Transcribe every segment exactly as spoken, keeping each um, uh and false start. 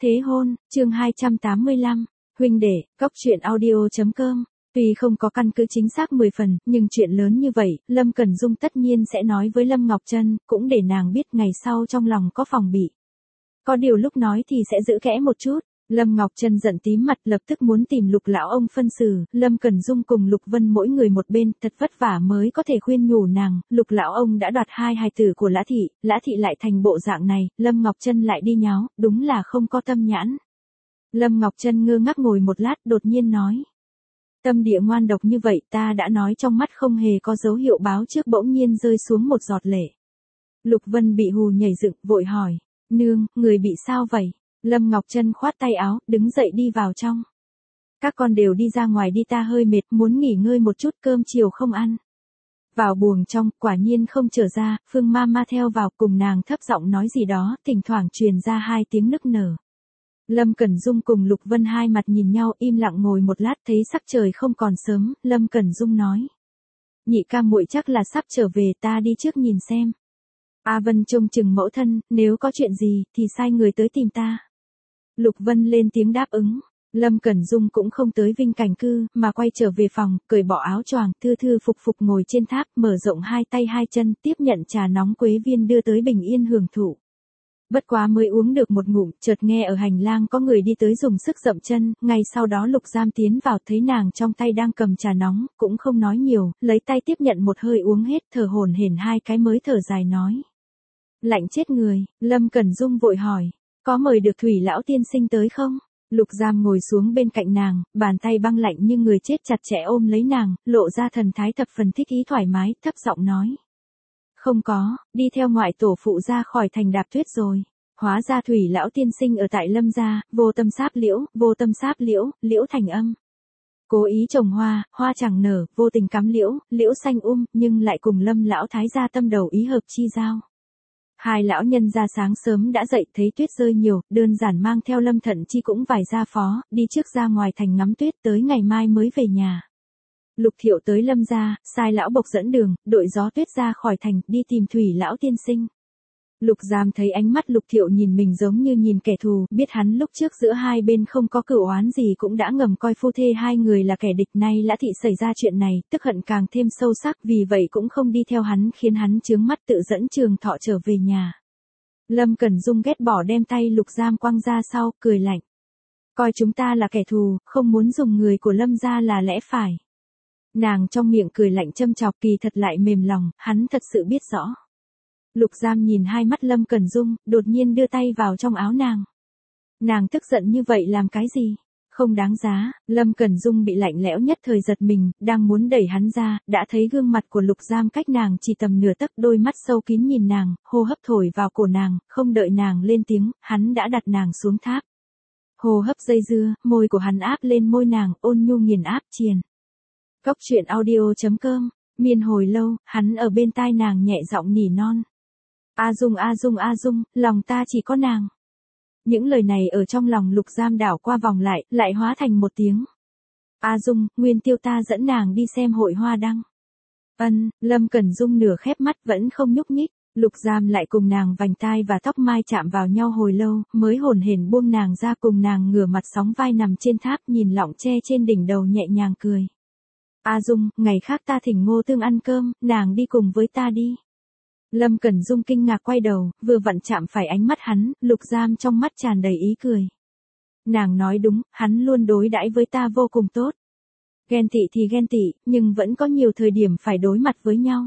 Thế hôn, chương hai trăm tám mươi lăm, huynh đệ, cốc truyện audio chấm com. Tuy không có căn cứ chính xác mười phần, nhưng chuyện lớn như vậy, Lâm Cẩn Dung tất nhiên sẽ nói với Lâm Ngọc Trân, cũng để nàng biết ngày sau trong lòng có phòng bị. Có điều lúc nói thì sẽ giữ kẽ một chút. Lâm Ngọc Trân giận tím mặt lập tức muốn tìm Lục lão ông phân xử, Lâm Cẩn Dung cùng Lục Vân mỗi người một bên, thật vất vả mới có thể khuyên nhủ nàng, Lục lão ông đã đoạt hai hài tử của Lã thị, Lã thị lại thành bộ dạng này, Lâm Ngọc Trân lại đi nháo, đúng là không có tâm nhãn. Lâm Ngọc Trân ngơ ngác ngồi một lát, đột nhiên nói: "Tâm địa ngoan độc như vậy, ta đã nói trong mắt không hề có dấu hiệu báo trước bỗng nhiên rơi xuống một giọt lệ." Lục Vân bị hù nhảy dựng, vội hỏi: "Nương, người bị sao vậy?" Lâm Ngọc Trân khoát tay áo, đứng dậy đi vào trong. "Các con đều đi ra ngoài đi, ta hơi mệt, muốn nghỉ ngơi một chút, cơm chiều không ăn." Vào buồng trong, quả nhiên không trở ra, Phương Mama theo vào cùng nàng thấp giọng nói gì đó, thỉnh thoảng truyền ra hai tiếng nức nở. Lâm Cẩn Dung cùng Lục Vân hai mặt nhìn nhau, im lặng ngồi một lát, thấy sắc trời không còn sớm, Lâm Cẩn Dung nói: "Nhị ca muội chắc là sắp trở về, ta đi trước nhìn xem." A Vân trông chừng mẫu thân, nếu có chuyện gì thì sai người tới tìm ta. Lục Vân lên tiếng đáp ứng. Lâm Cẩn Dung cũng không tới Vinh Cảnh Cư, mà quay trở về phòng, cởi bỏ áo choàng, thư thư phục phục ngồi trên tháp, mở rộng hai tay hai chân, tiếp nhận trà nóng Quế Viên đưa tới bình yên hưởng thụ. Bất quá mới uống được một ngụm, chợt nghe ở hành lang có người đi tới dùng sức dậm chân, ngay sau đó Lục Giam tiến vào, thấy nàng trong tay đang cầm trà nóng, cũng không nói nhiều, lấy tay tiếp nhận một hơi uống hết, thở hổn hển hai cái mới thở dài nói: "Lạnh chết người." Lâm Cẩn Dung vội hỏi: "Có mời được Thủy lão tiên sinh tới không?" Lục Giam ngồi xuống bên cạnh nàng, bàn tay băng lạnh như người chết chặt chẽ ôm lấy nàng, lộ ra thần thái thập phần thích ý thoải mái, thấp giọng nói: "Không có, đi theo ngoại tổ phụ ra khỏi thành Đạp Tuyết rồi." Hóa ra Thủy lão tiên sinh ở tại Lâm gia, vô tâm sáp liễu, vô tâm sáp liễu, liễu thành âm. Cố ý trồng hoa, hoa chẳng nở, vô tình cắm liễu, liễu xanh um, nhưng lại cùng Lâm lão thái gia tâm đầu ý hợp chi giao. Hai lão nhân ra sáng sớm đã dậy, thấy tuyết rơi nhiều, đơn giản mang theo Lâm Thận Chi cũng vài gia phó, đi trước ra ngoài thành ngắm tuyết, tới ngày mai mới về nhà. Lục Thiệu tới Lâm gia, sai lão bộc dẫn đường, đội gió tuyết ra khỏi thành, đi tìm Thủy lão tiên sinh. Lục Giam thấy ánh mắt Lục Thiệu nhìn mình giống như nhìn kẻ thù, biết hắn lúc trước giữa hai bên không có cửu oán gì cũng đã ngầm coi phu thê hai người là kẻ địch, nay Lã thị xảy ra chuyện này, tức hận càng thêm sâu sắc, vì vậy cũng không đi theo hắn, khiến hắn chướng mắt, tự dẫn Trường Thọ trở về nhà. Lâm Cẩn Dung ghét bỏ đem tay Lục Giam quăng ra sau, cười lạnh: "Coi chúng ta là kẻ thù, không muốn dùng người của Lâm gia là lẽ phải." Nàng trong miệng cười lạnh châm chọc, kỳ thật lại mềm lòng, hắn thật sự biết rõ. Lục Giam nhìn hai mắt Lâm Cẩn Dung, đột nhiên đưa tay vào trong áo nàng. Nàng tức giận như vậy làm cái gì? Không đáng giá. Lâm Cẩn Dung bị lạnh lẽo nhất thời giật mình, đang muốn đẩy hắn ra, đã thấy gương mặt của Lục Giam cách nàng chỉ tầm nửa tấc, đôi mắt sâu kín nhìn nàng, hô hấp thổi vào cổ nàng, không đợi nàng lên tiếng, hắn đã đặt nàng xuống tháp. Hô hấp dây dưa, môi của hắn áp lên môi nàng, ôn nhu nghiền áp triền. Cốc truyện audio chấm com. Miên hồi lâu, hắn ở bên tai nàng nhẹ giọng nỉ non: "A Dung, A Dung, A Dung, lòng ta chỉ có nàng." Những lời này ở trong lòng Lục Giam đảo qua vòng lại, lại hóa thành một tiếng: "A Dung, Nguyên Tiêu ta dẫn nàng đi xem hội hoa đăng." Ân. Lâm Cẩn Dung nửa khép mắt vẫn không nhúc nhích. Lục Giam lại cùng nàng vành tai và tóc mai chạm vào nhau hồi lâu, mới hồn hển buông nàng ra, cùng nàng ngửa mặt sóng vai nằm trên tháp, nhìn lọng tre trên đỉnh đầu nhẹ nhàng cười: "A Dung, ngày khác ta thỉnh Ngô Tương ăn cơm, nàng đi cùng với ta đi." Lâm Cẩn Dung kinh ngạc quay đầu, vừa vặn chạm phải ánh mắt hắn, Lục Giam trong mắt tràn đầy ý cười. Nàng nói đúng, hắn luôn đối đãi với ta vô cùng tốt. Ghen tị thì ghen tị, nhưng vẫn có nhiều thời điểm phải đối mặt với nhau.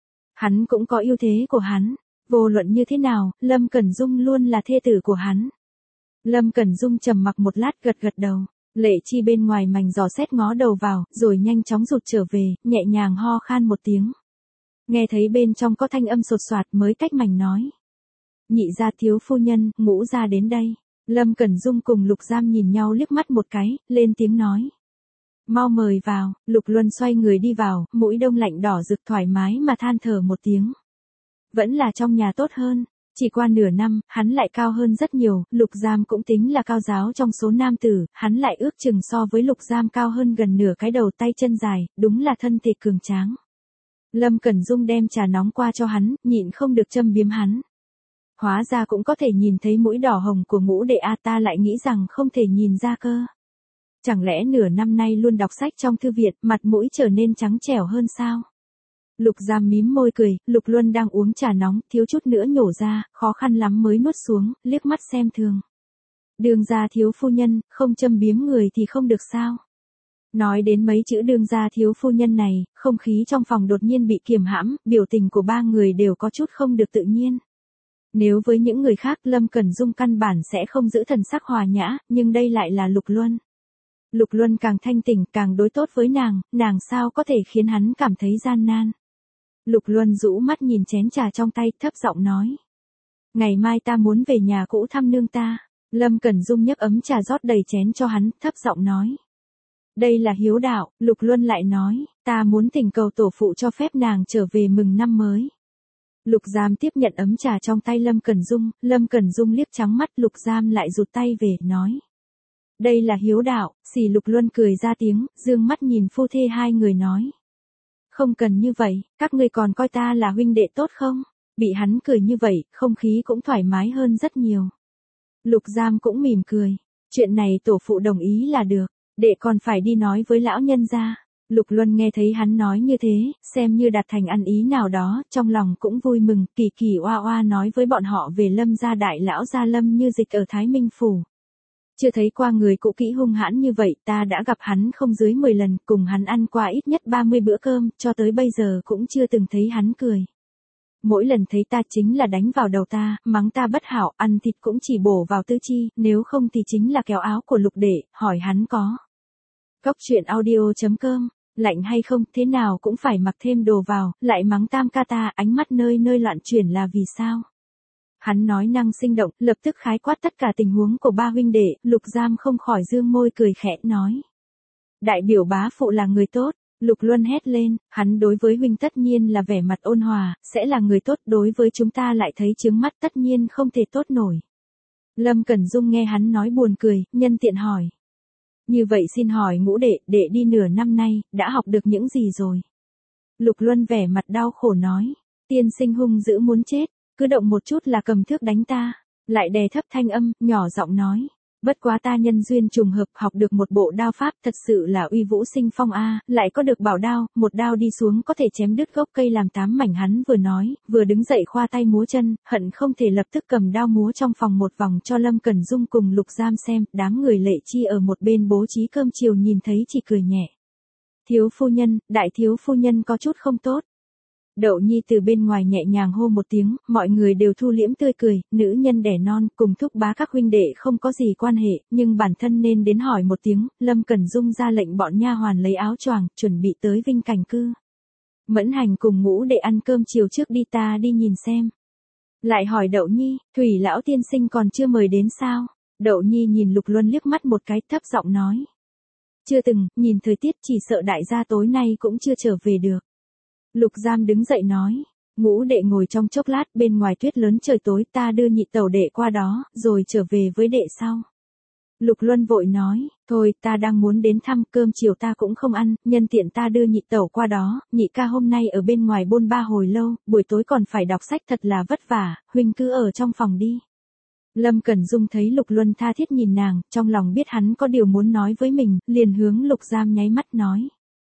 Hắn cũng có ưu thế của hắn, vô luận như thế nào, Lâm Cẩn Dung luôn là thê tử của hắn. Lâm Cẩn Dung trầm mặc một lát, gật gật đầu. Lệ Chi bên ngoài mành dò xét ngó đầu vào, rồi nhanh chóng rụt trở về, nhẹ nhàng ho khan một tiếng. Nghe thấy bên trong có thanh âm sột soạt mới cách mảnh nói: "Nhị gia thiếu phu nhân, Ngũ gia đến đây." Lâm Cẩn Dung cùng Lục Giam nhìn nhau liếc mắt một cái, lên tiếng nói: "Mau mời vào." Lục Luân xoay người đi vào, mũi đông lạnh đỏ rực, thoải mái mà than thở một tiếng. Vẫn là trong nhà tốt hơn. Chỉ qua nửa năm, hắn lại cao hơn rất nhiều, Lục Giam cũng tính là cao giáo trong số nam tử, hắn lại ước chừng so với Lục Giam cao hơn gần nửa cái đầu, tay chân dài, đúng là thân thể cường tráng. Lâm Cẩn Dung đem trà nóng qua cho hắn, nhịn không được châm biếm hắn: Hóa ra cũng có thể nhìn thấy mũi đỏ hồng của ngũ đệ a, ta lại nghĩ rằng không thể nhìn ra cơ. Chẳng lẽ nửa năm nay luôn đọc sách trong thư viện, mặt mũi trở nên trắng trẻo hơn sao? Lục Giam mím môi cười, Lục Luân đang uống trà nóng, thiếu chút nữa nhổ ra, khó khăn lắm mới nuốt xuống, liếc mắt xem thường. Đường gia thiếu phu nhân, không châm biếm người thì không được sao? Nói đến mấy chữ đường gia thiếu phu nhân này, không khí trong phòng đột nhiên bị kiềm hãm, biểu tình của ba người đều có chút không được tự nhiên. Nếu với những người khác Lâm Cẩn Dung căn bản sẽ không giữ thần sắc hòa nhã, nhưng đây lại là Lục Luân. Lục Luân càng thanh tỉnh, càng đối tốt với nàng, nàng sao có thể khiến hắn cảm thấy gian nan. Lục Luân rũ mắt nhìn chén trà trong tay, thấp giọng nói. Ngày mai ta muốn về nhà cũ thăm nương ta. Lâm Cẩn Dung nhấc ấm trà rót đầy chén cho hắn, thấp giọng nói. Đây là hiếu đạo, Lục Luân lại nói, ta muốn thỉnh cầu tổ phụ cho phép nàng trở về mừng năm mới. Lục Giam tiếp nhận ấm trà trong tay Lâm Cẩn Dung, Lâm Cẩn Dung liếc trắng mắt, Lục Giam lại rụt tay về, nói. Đây là hiếu đạo, xì Lục Luân cười ra tiếng, dương mắt nhìn phu thê hai người nói. Không cần như vậy, các ngươi còn coi ta là huynh đệ tốt không? Bị hắn cười như vậy, không khí cũng thoải mái hơn rất nhiều. Lục Giam cũng mỉm cười, chuyện này tổ phụ đồng ý là được, đệ còn phải đi nói với lão nhân gia. Lục Luân nghe thấy hắn nói như thế, xem như đạt thành ăn ý nào đó, trong lòng cũng vui mừng, kỳ kỳ oa oa nói với bọn họ về Lâm gia đại lão gia Lâm Như Dịch ở Thái Minh Phủ. Chưa thấy qua người cũ kỹ hung hãn như vậy, ta đã gặp hắn không dưới mười lần, cùng hắn ăn qua ít nhất ba mươi bữa cơm, cho tới bây giờ cũng chưa từng thấy hắn cười. Mỗi lần thấy ta chính là đánh vào đầu ta, mắng ta bất hảo, ăn thịt cũng chỉ bổ vào tư chi, nếu không thì chính là kéo áo của Lục đệ, hỏi hắn có. Góc truyện audio chấm com, lạnh hay không, thế nào cũng phải mặc thêm đồ vào, lại mắng tam ca ta, ánh mắt nơi nơi loạn chuyển là vì sao? Hắn nói năng sinh động, lập tức khái quát tất cả tình huống của ba huynh đệ, Lục Giam không khỏi dương môi cười khẽ, nói. Đại biểu bá phụ là người tốt, Lục Luân hét lên, hắn đối với huynh tất nhiên là vẻ mặt ôn hòa, sẽ là người tốt, đối với chúng ta lại thấy chướng mắt, tất nhiên không thể tốt nổi. Lâm Cẩn Dung nghe hắn nói buồn cười, nhân tiện hỏi. Như vậy xin hỏi ngũ đệ, đệ đi nửa năm nay, đã học được những gì rồi? Lục Luân vẻ mặt đau khổ nói, tiên sinh hung dữ muốn chết, cứ động một chút là cầm thước đánh ta, lại đè thấp thanh âm, nhỏ giọng nói. Bất quá ta nhân duyên trùng hợp học được một bộ đao pháp, thật sự là uy vũ sinh phong a, lại có được bảo đao, một đao đi xuống có thể chém đứt gốc cây làm tám mảnh. Hắn vừa nói, vừa đứng dậy khoa tay múa chân, hận không thể lập tức cầm đao múa trong phòng một vòng cho Lâm Cẩn Dung cùng Lục Giam xem. Đám người Lệ Chi ở một bên bố trí cơm chiều nhìn thấy chỉ cười nhẹ. Thiếu phu nhân, đại thiếu phu nhân có chút không tốt. Đậu Nhi từ bên ngoài nhẹ nhàng hô một tiếng, mọi người đều thu liễm tươi cười, nữ nhân đẻ non, cùng thúc bá các huynh đệ không có gì quan hệ, nhưng bản thân nên đến hỏi một tiếng. Lâm Cẩn Dung ra lệnh bọn nha hoàn lấy áo choàng, chuẩn bị tới Vinh Cảnh Cư. Mẫn Hành cùng ngũ đệ ăn cơm chiều trước đi, ta đi nhìn xem. Lại hỏi Đậu Nhi, Thủy lão tiên sinh còn chưa mời đến sao? Đậu Nhi nhìn Lục Luân liếc mắt một cái, thấp giọng nói. Chưa từng, nhìn thời tiết chỉ sợ đại gia tối nay cũng chưa trở về được. Lục Giam đứng dậy nói, ngũ đệ ngồi trong chốc lát, bên ngoài tuyết lớn trời tối, ta đưa nhị tẩu đệ qua đó, rồi trở về với đệ sau. Lục Luân vội nói, thôi ta đang muốn đến thăm, cơm chiều ta cũng không ăn, nhân tiện ta đưa nhị tẩu qua đó, nhị ca hôm nay ở bên ngoài bôn ba hồi lâu, buổi tối còn phải đọc sách thật là vất vả, huynh cứ ở trong phòng đi. Lâm Cẩn Dung thấy Lục Luân tha thiết nhìn nàng, trong lòng biết hắn có điều muốn nói với mình, liền hướng Lục Giam nháy mắt nói.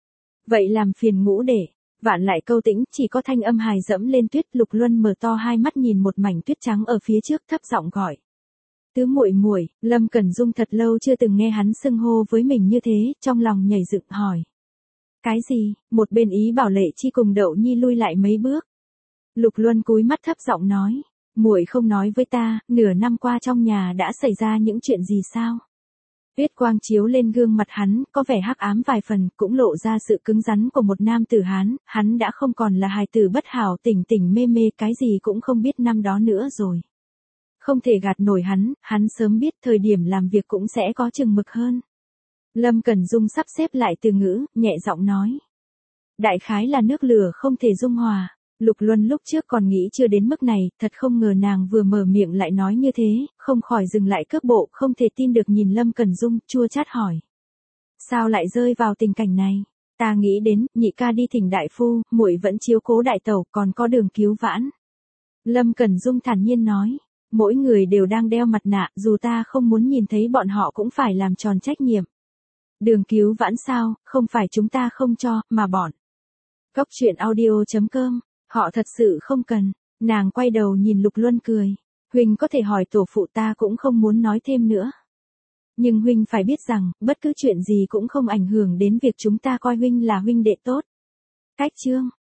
Vậy làm phiền ngũ đệ. Vạn lại câu tĩnh, chỉ có thanh âm hài dẫm lên tuyết. Lục Luân mở to hai mắt nhìn một mảnh tuyết trắng ở phía trước, thấp giọng gọi. Tứ muội muội. Lâm Cẩn Dung thật lâu chưa từng nghe hắn xưng hô với mình như thế, trong lòng nhảy dựng hỏi. Cái gì? Một bên ý bảo Lệ Chi cùng Đậu Nhi lui lại mấy bước. Lục Luân cúi mắt thấp giọng nói. Muội không nói với ta, nửa năm qua trong nhà đã xảy ra những chuyện gì sao? Tuyết quang chiếu lên gương mặt hắn, có vẻ hắc ám vài phần, cũng lộ ra sự cứng rắn của một nam tử Hán, hắn đã không còn là hài tử bất hảo tỉnh tỉnh mê mê, cái gì cũng không biết năm đó nữa rồi. Không thể gạt nổi hắn, hắn sớm biết thời điểm làm việc cũng sẽ có chừng mực hơn. Lâm Cẩn Dung sắp xếp lại từ ngữ, nhẹ giọng nói. Đại khái là nước lửa không thể dung hòa. Lục Luân lúc trước còn nghĩ chưa đến mức này, thật không ngờ nàng vừa mở miệng lại nói như thế, không khỏi dừng lại cước bộ, không thể tin được nhìn Lâm Cẩn Dung, chua chát hỏi. Sao lại rơi vào tình cảnh này? Ta nghĩ đến, nhị ca đi thỉnh đại phu, muội vẫn chiếu cố đại tẩu, còn có đường cứu vãn. Lâm Cẩn Dung thản nhiên nói, Mỗi người đều đang đeo mặt nạ, dù ta không muốn nhìn thấy bọn họ cũng phải làm tròn trách nhiệm. Đường cứu vãn sao, không phải chúng ta không cho, mà bọn. Cốc truyện audio chấm com, họ thật sự không cần. Nàng quay đầu nhìn Lục Luân cười. Huynh có thể hỏi tổ phụ, ta cũng không muốn nói thêm nữa. Nhưng huynh phải biết rằng, bất cứ chuyện gì cũng không ảnh hưởng đến việc chúng ta coi huynh là huynh đệ tốt. Cách chương